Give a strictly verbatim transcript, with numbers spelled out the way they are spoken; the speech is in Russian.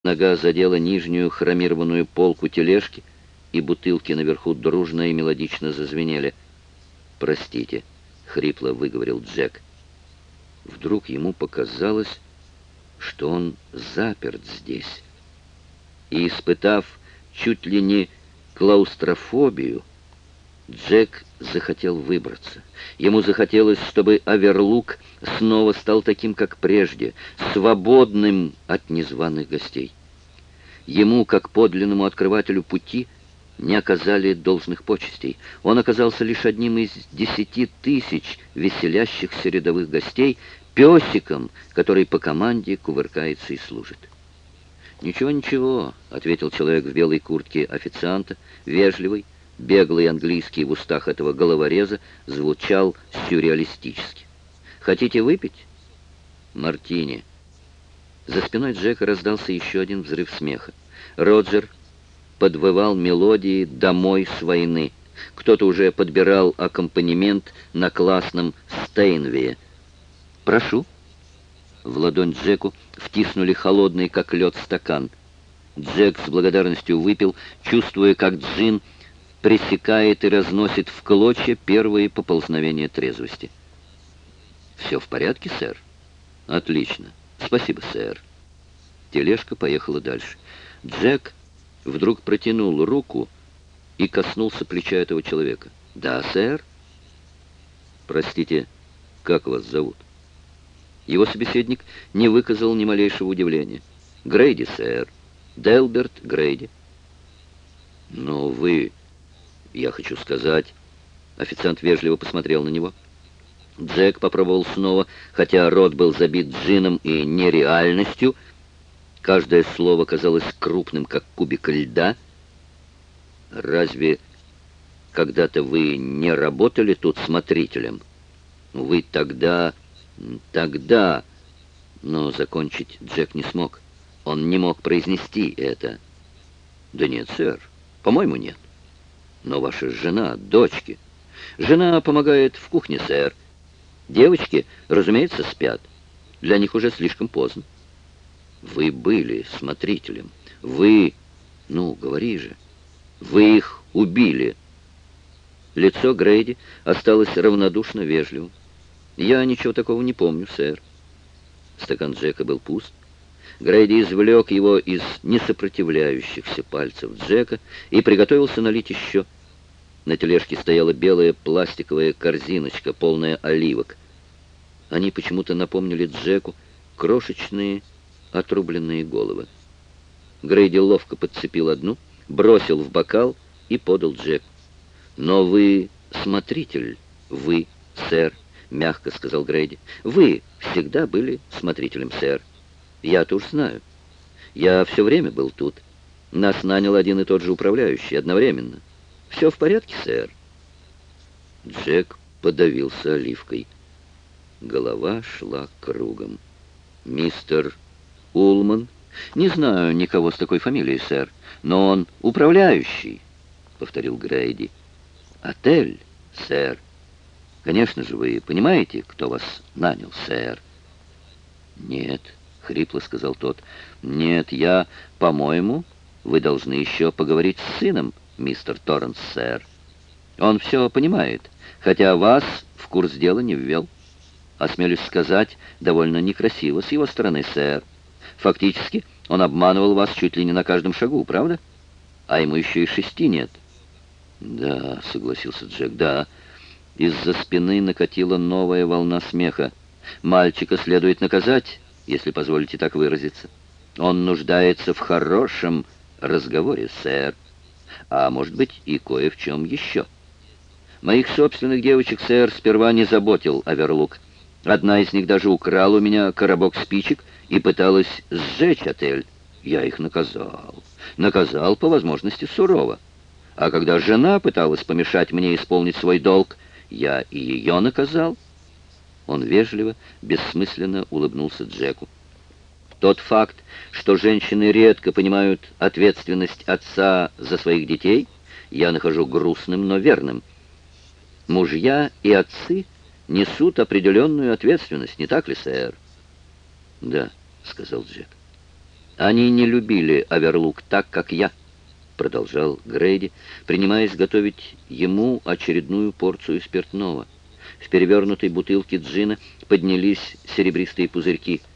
Нога задела нижнюю хромированную полку тележки, и бутылки наверху дружно и мелодично зазвенели. «Простите», — хрипло выговорил Джек. Вдруг ему показалось, что он заперт здесь. И, испытав чуть ли не клаустрофобию, Джек захотел выбраться. Ему захотелось, чтобы Аверлук снова стал таким, как прежде, свободным от незваных гостей. Ему, как подлинному открывателю пути, не оказали должных почестей. Он оказался лишь одним из десяти тысяч веселящихся рядовых гостей, песиком, который по команде кувыркается и служит. «Ничего, ничего», — ответил человек в белой куртке официанта, вежливый, беглый английский в устах этого головореза звучал сюрреалистически. «Хотите выпить?» «Мартини». За спиной Джека раздался еще один взрыв смеха. Роджер подвывал мелодии «Домой с войны». Кто-то уже подбирал аккомпанемент на классном Стейнвее. «Прошу». В ладонь Джеку втиснули холодный, как лед, стакан. Джек с благодарностью выпил, чувствуя, как джин пресекает и разносит в клочья первые поползновения трезвости. «Все в порядке, сэр?» «Отлично. Спасибо, сэр». Тележка поехала дальше. Джек вдруг протянул руку и коснулся плеча этого человека. «Да, сэр?» «Простите, как вас зовут?» Его собеседник не выказал ни малейшего удивления. «Грейди, сэр. Делберт Грейди». «Но вы... я хочу сказать...» Официант вежливо посмотрел на него. Джек попробовал снова, хотя рот был забит джином и нереальностью. Каждое слово казалось крупным, как кубик льда. «Разве когда-то вы не работали тут смотрителем? Вы тогда... тогда...» Но закончить Джек не смог. Он не мог произнести это. «Да нет, сэр. По-моему, нет. Но ваша жена, дочки...» «Жена помогает в кухне, сэр. Девочки, разумеется, спят. Для них уже слишком поздно». «Вы были смотрителем. Вы... ну, говори же. Вы их убили». Лицо Грейди осталось равнодушно вежливым. «Я ничего такого не помню, сэр». Стакан Джека был пуст. Грейди извлек его из несопротивляющихся пальцев Джека и приготовился налить еще. На тележке стояла белая пластиковая корзиночка, полная оливок. Они почему-то напомнили Джеку крошечные отрубленные головы. Грейди ловко подцепил одну, бросил в бокал и подал Джеку. «Но вы смотритель, вы, сэр», — мягко сказал Грейди. «Вы всегда были смотрителем, сэр. Я-то уж знаю. Я все время был тут. Нас нанял один и тот же управляющий одновременно. Все в порядке, сэр?» Джек подавился оливкой. Голова шла кругом. «Мистер Улман?» «Не знаю никого с такой фамилией, сэр, но он управляющий», — повторил Грейди. «Отель, сэр. Конечно же, вы понимаете, кто вас нанял, сэр?» «Нет», — хрипло сказал тот. «Нет, я, по-моему, вы должны еще поговорить с сыном, мистер Торренс, сэр. Он все понимает, хотя вас в курс дела не ввел. Осмелюсь сказать, довольно некрасиво с его стороны, сэр. Фактически, он обманывал вас чуть ли не на каждом шагу, правда? А ему еще и шести нет». «Да», — согласился Джек, — «да». Из-за спины накатила новая волна смеха. «Мальчика следует наказать, если позволите так выразиться. Он нуждается в хорошем разговоре, сэр. А может быть, и кое в чем еще. Моих собственных девочек, сэр, сперва не заботил Аверлук. Одна из них даже украла у меня коробок спичек и пыталась сжечь отель. Я их наказал. Наказал, по возможности, сурово. А когда жена пыталась помешать мне исполнить свой долг, я и ее наказал». Он вежливо, бессмысленно улыбнулся Джеку. «Тот факт, что женщины редко понимают ответственность отца за своих детей, я нахожу грустным, но верным. Мужья и отцы несут определенную ответственность, не так ли, сэр?» «Да», — сказал Джек. Они не любили Оверлук так, как я, продолжал Грейди, принимаясь готовить ему очередную порцию спиртного. В перевернутой бутылке джина поднялись серебристые пузырьки.